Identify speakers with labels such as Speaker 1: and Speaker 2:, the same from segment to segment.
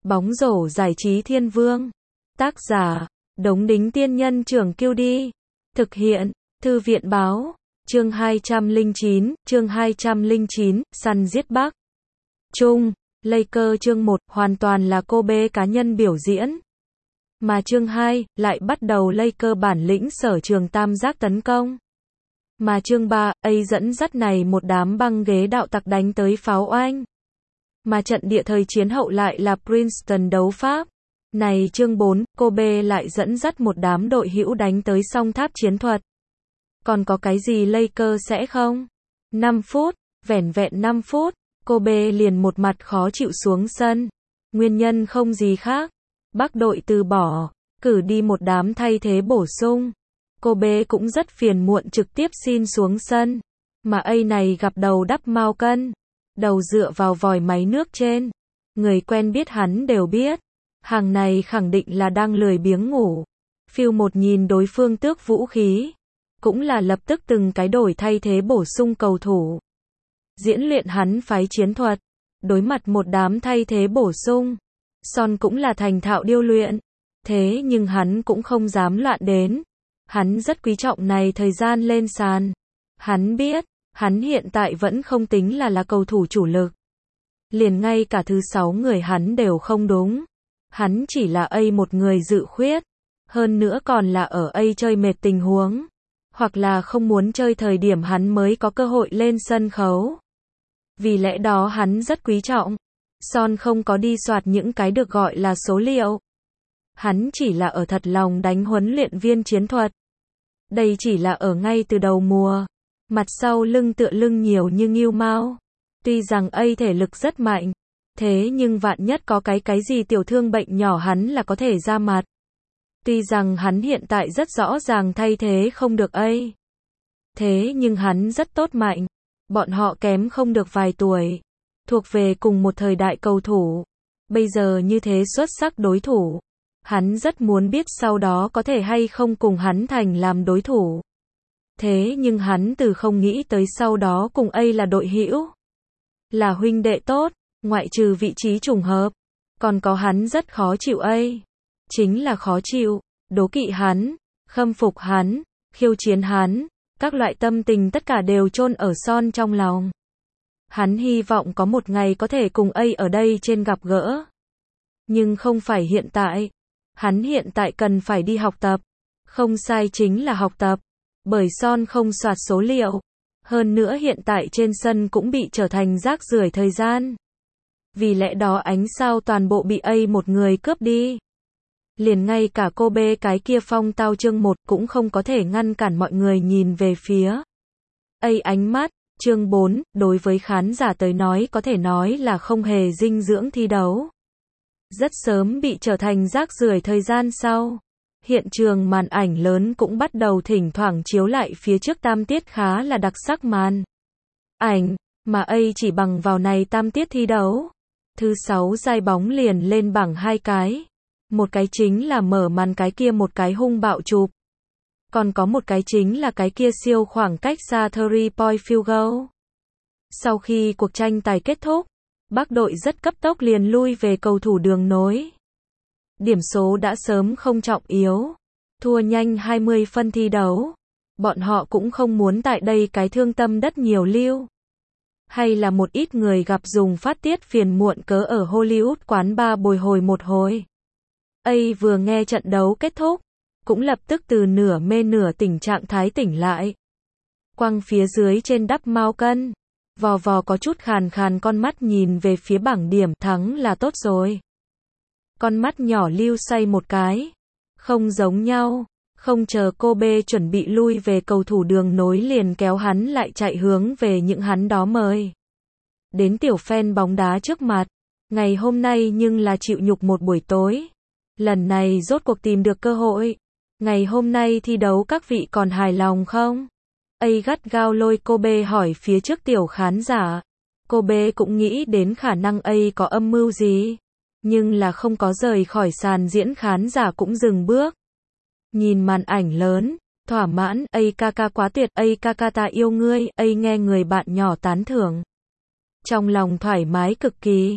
Speaker 1: Bóng rổ giải trí thiên vương. Tác giả, Đống Đính Tiên Nhân Trưởng Kiêu Đi. Thực hiện, Thư viện Báo. Chương 209, săn giết Bắc Trung, Lakers chương 1, hoàn toàn là cô bê cá nhân biểu diễn. Mà chương 2, lại bắt đầu Lakers bản lĩnh sở trường tam giác tấn công. Mà chương 3, dẫn dắt này một đám băng ghế đạo tặc đánh tới pháo oanh. Mà trận địa thời chiến hậu lại là Princeton đấu Pháp. Này chương 4, Kobe lại dẫn dắt một đám đội hữu đánh tới song tháp chiến thuật. Còn có cái gì Lakers sẽ không? 5 phút, vẻn vẹn 5 phút, Kobe liền một mặt khó chịu xuống sân. Nguyên nhân không gì khác. Bắc đội từ bỏ, cử đi một đám thay thế bổ sung. Kobe cũng rất phiền muộn trực tiếp xin xuống sân. Mà này gặp đầu đắp mao cân. Đầu dựa vào vòi máy nước trên. Người quen biết hắn đều biết. Hàng này khẳng định là đang lười biếng ngủ. Phiêu một nhìn đối phương tước vũ khí. Cũng là lập tức từng cái đổi thay thế bổ sung cầu thủ. Diễn luyện hắn phái chiến thuật. Đối mặt một đám thay thế bổ sung. Son cũng là thành thạo điêu luyện. Thế nhưng hắn cũng không dám loạn đến. Hắn rất quý trọng này thời gian lên sàn. Hắn biết, hắn hiện tại vẫn không tính là cầu thủ chủ lực. Liền ngay cả thứ 6 người hắn đều không đúng. Hắn chỉ là một người dự khuyết. Hơn nữa còn là ở chơi mệt tình huống. Hoặc là không muốn chơi thời điểm hắn mới có cơ hội lên sân khấu. Vì lẽ đó hắn rất quý trọng. Son không có đi soạt những cái được gọi là số liệu. Hắn chỉ là ở thật lòng đánh huấn luyện viên chiến thuật. Đây chỉ là ở ngay từ đầu mùa. Mặt sau lưng tựa lưng nhiều như ngưu mao. Tuy rằng thể lực rất mạnh. Thế nhưng vạn nhất có cái gì tiểu thương bệnh nhỏ hắn là có thể ra mặt. Tuy rằng hắn hiện tại rất rõ ràng thay thế không được Thế nhưng hắn rất tốt mạnh. Bọn họ kém không được vài tuổi. Thuộc về cùng một thời đại cầu thủ. Bây giờ như thế xuất sắc đối thủ. Hắn rất muốn biết sau đó có thể hay không cùng hắn thành làm đối thủ. Thế nhưng hắn từ không nghĩ tới sau đó cùng là đội hữu. Là huynh đệ tốt, ngoại trừ vị trí trùng hợp. Còn có hắn rất khó chịu chính là khó chịu, đố kỵ hắn, khâm phục hắn, khiêu chiến hắn. Các loại tâm tình tất cả đều chôn ở Son trong lòng. Hắn hy vọng có một ngày có thể cùng ở đây trên gặp gỡ. Nhưng không phải hiện tại. Hắn hiện tại cần phải đi học tập. Không sai chính là học tập. Bởi Son không soạt số liệu. Hơn nữa hiện tại trên sân cũng bị trở thành rác rưởi thời gian. Vì lẽ đó ánh sao toàn bộ bị một người cướp đi. Liền ngay cả Kobe cái kia phong tao chương 1 cũng không có thể ngăn cản mọi người nhìn về phía. Ánh mắt, chương 4, đối với khán giả tới nói có thể nói là không hề dinh dưỡng thi đấu. Rất sớm bị trở thành rác rưởi thời gian sau. Hiện trường màn ảnh lớn cũng bắt đầu thỉnh thoảng chiếu lại phía trước tam tiết khá là đặc sắc màn ảnh, mà chỉ bằng vào này tam tiết thi đấu. Thứ 6 giai bóng liền lên bảng 2 cái. Một cái chính là mở màn cái kia một cái hung bạo chụp. Còn có một cái chính là cái kia siêu khoảng cách xa 3-point field goal. Sau khi cuộc tranh tài kết thúc, Bắc đội rất cấp tốc liền lui về cầu thủ đường nối. Điểm số đã sớm không trọng yếu. Thua nhanh 20 phân thi đấu. Bọn họ cũng không muốn tại đây cái thương tâm đất nhiều lưu. Hay là một ít người gặp dùng phát tiết phiền muộn cớ ở Hollywood quán bar bồi hồi một hồi. Vừa nghe trận đấu kết thúc, cũng lập tức từ nửa mê nửa tỉnh trạng thái tỉnh lại. Quăng phía dưới trên đắp mao cân. Vò vò có chút khàn khàn con mắt nhìn về phía bảng điểm, thắng là tốt rồi. Con mắt nhỏ lưu say một cái. Không giống nhau. Không chờ Kobe chuẩn bị lui về cầu thủ đường nối liền kéo hắn lại chạy hướng về những hắn đó mời. Đến tiểu fan bóng đá trước mặt. Ngày hôm nay nhưng là chịu nhục một buổi tối. Lần này rốt cuộc tìm được cơ hội. Ngày hôm nay thi đấu các vị còn hài lòng không? Gắt gao lôi Kobe hỏi phía trước tiểu khán giả. Kobe cũng nghĩ đến khả năng có âm mưu gì. Nhưng là không có rời khỏi sàn diễn, khán giả cũng dừng bước. Nhìn màn ảnh lớn, thỏa mãn, Kaka quá tuyệt, Kaka ta yêu ngươi, nghe người bạn nhỏ tán thưởng. Trong lòng thoải mái cực kỳ.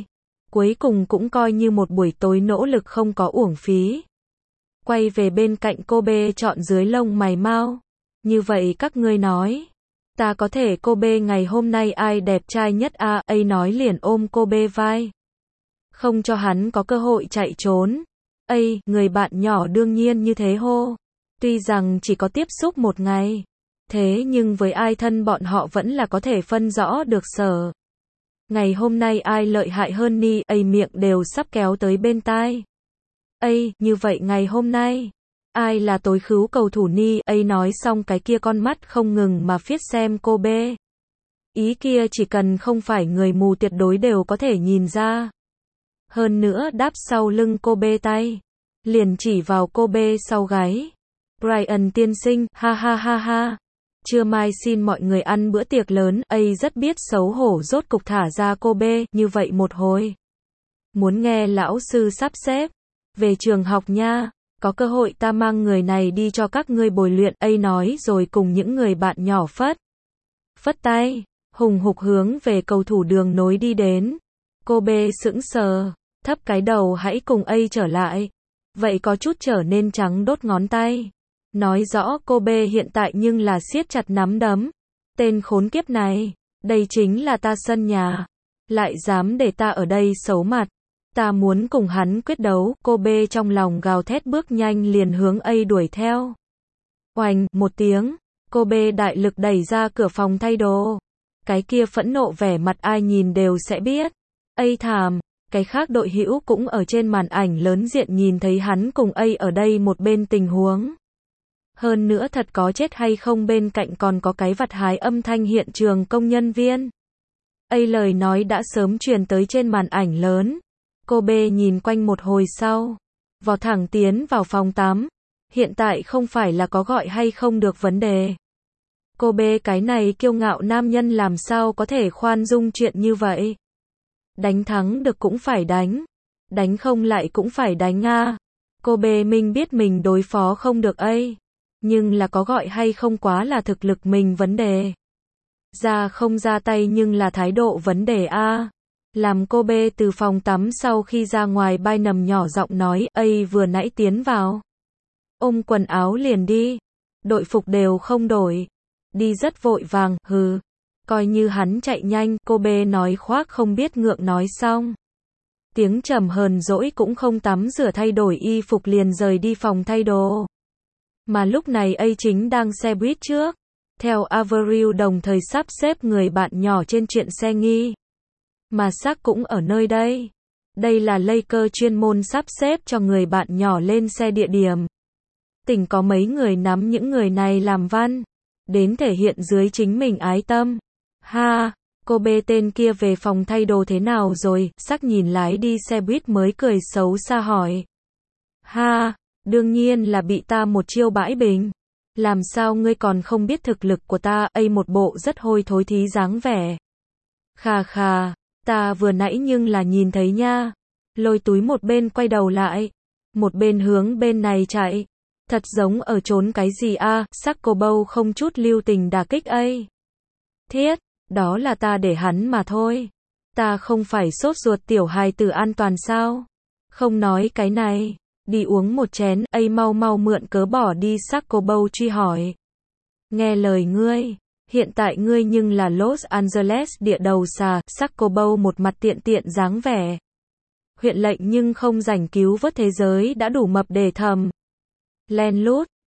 Speaker 1: Cuối cùng cũng coi như một buổi tối nỗ lực không có uổng phí. Quay về bên cạnh Kobe chọn dưới lông mày mau. Như vậy các ngươi nói. Ta có thể Kobe ngày hôm nay ai đẹp trai nhất a? A nói liền ôm Kobe vai. Không cho hắn có cơ hội chạy trốn. Ây, người bạn nhỏ đương nhiên như thế hô. Tuy rằng chỉ có tiếp xúc một ngày. Thế nhưng với ai thân bọn họ vẫn là có thể phân rõ được sở. Ngày hôm nay ai lợi hại hơn ni? Ây miệng đều sắp kéo tới bên tai. Ây, như vậy ngày hôm nay. Ai là tối khứu cầu thủ ni? Ây nói xong cái kia con mắt không ngừng mà phiết xem Kobe. Ý kia chỉ cần không phải người mù tuyệt đối đều có thể nhìn ra. Hơn nữa đáp sau lưng Kobe tay. Liền chỉ vào Kobe sau gáy. Brian tiên sinh, ha ha ha ha. Trưa mai xin mọi người ăn bữa tiệc lớn. Ây rất biết xấu hổ rốt cục thả ra Kobe, như vậy một hồi. Muốn nghe lão sư sắp xếp. Về trường học nha. Có cơ hội ta mang người này đi cho các ngươi bồi luyện. Ây nói rồi cùng những người bạn nhỏ phất tay. Hùng hục hướng về cầu thủ đường nối đi đến. Kobe sững sờ. Thấp cái đầu hãy cùng Ây trở lại. Vậy có chút trở nên trắng đốt ngón tay. Nói rõ Kobe hiện tại nhưng là siết chặt nắm đấm. Tên khốn kiếp này. Đây chính là ta sân nhà. Lại dám để ta ở đây xấu mặt. Ta muốn cùng hắn quyết đấu. Kobe trong lòng gào thét bước nhanh liền hướng Ây đuổi theo. Oành, một tiếng. Kobe đại lực đẩy ra cửa phòng thay đồ. Cái kia phẫn nộ vẻ mặt ai nhìn đều sẽ biết. Ây thảm. Cái khác đội hữu cũng ở trên màn ảnh lớn diện nhìn thấy hắn cùng Ây ở đây một bên tình huống. Hơn nữa thật có chết hay không bên cạnh còn có cái vặt hái âm thanh hiện trường công nhân viên. Ây lời nói đã sớm truyền tới trên màn ảnh lớn. Kobe nhìn quanh một hồi sau. Vò thẳng tiến vào phòng tắm. Hiện tại không phải là có gọi hay không được vấn đề. Kobe cái này kiêu ngạo nam nhân làm sao có thể khoan dung chuyện như vậy. Đánh thắng được cũng phải đánh. Đánh không lại cũng phải đánh a. Kobe mình biết mình đối phó không được Ây. Nhưng là có gọi hay không quá là thực lực mình vấn đề. Ra không ra tay nhưng là thái độ vấn đề a. Làm Kobe từ phòng tắm sau khi ra ngoài bay nầm nhỏ giọng nói, Ây vừa nãy tiến vào. Ôm quần áo liền đi. Đội phục đều không đổi. Đi rất vội vàng, hừ. Coi như hắn chạy nhanh, Kobe nói khoác không biết ngượng nói xong. Tiếng trầm hờn dỗi cũng không tắm rửa thay đổi y phục liền rời đi phòng thay đồ. Mà lúc này Ây chính đang xe buýt trước. Theo Avril đồng thời sắp xếp người bạn nhỏ trên chuyện xe nghi. Mà xác cũng ở nơi đây. Đây là Lakers chuyên môn sắp xếp cho người bạn nhỏ lên xe địa điểm. Tỉnh có mấy người nắm những người này làm văn. Đến thể hiện dưới chính mình ái tâm. Ha, Kobe tên kia về phòng thay đồ thế nào rồi? Sắc nhìn lái đi xe buýt mới cười xấu xa hỏi. Ha, đương nhiên là bị ta một chiêu bãi bình. Làm sao ngươi còn không biết thực lực của ta? Ây một bộ rất hôi thối thí dáng vẻ. Khà khà, ta vừa nãy nhưng là nhìn thấy nha. Lôi túi một bên quay đầu lại. Một bên hướng bên này chạy. Thật giống ở trốn cái gì a? Sắc cô bâu không chút lưu tình đả kích Ây. Thiết, đó là ta để hắn mà thôi. Ta không phải sốt ruột tiểu hài tử an toàn sao? Không nói cái này. Đi uống một chén, Ây mau mau mượn cớ bỏ đi. Sắc cô bâu truy hỏi. Nghe lời ngươi. Hiện tại ngươi nhưng là Los Angeles địa đầu xà. Sắc cô bâu một mặt tiện tiện dáng vẻ. Huyện lệnh nhưng không rảnh cứu vớt thế giới đã đủ mập để thầm. Len lút,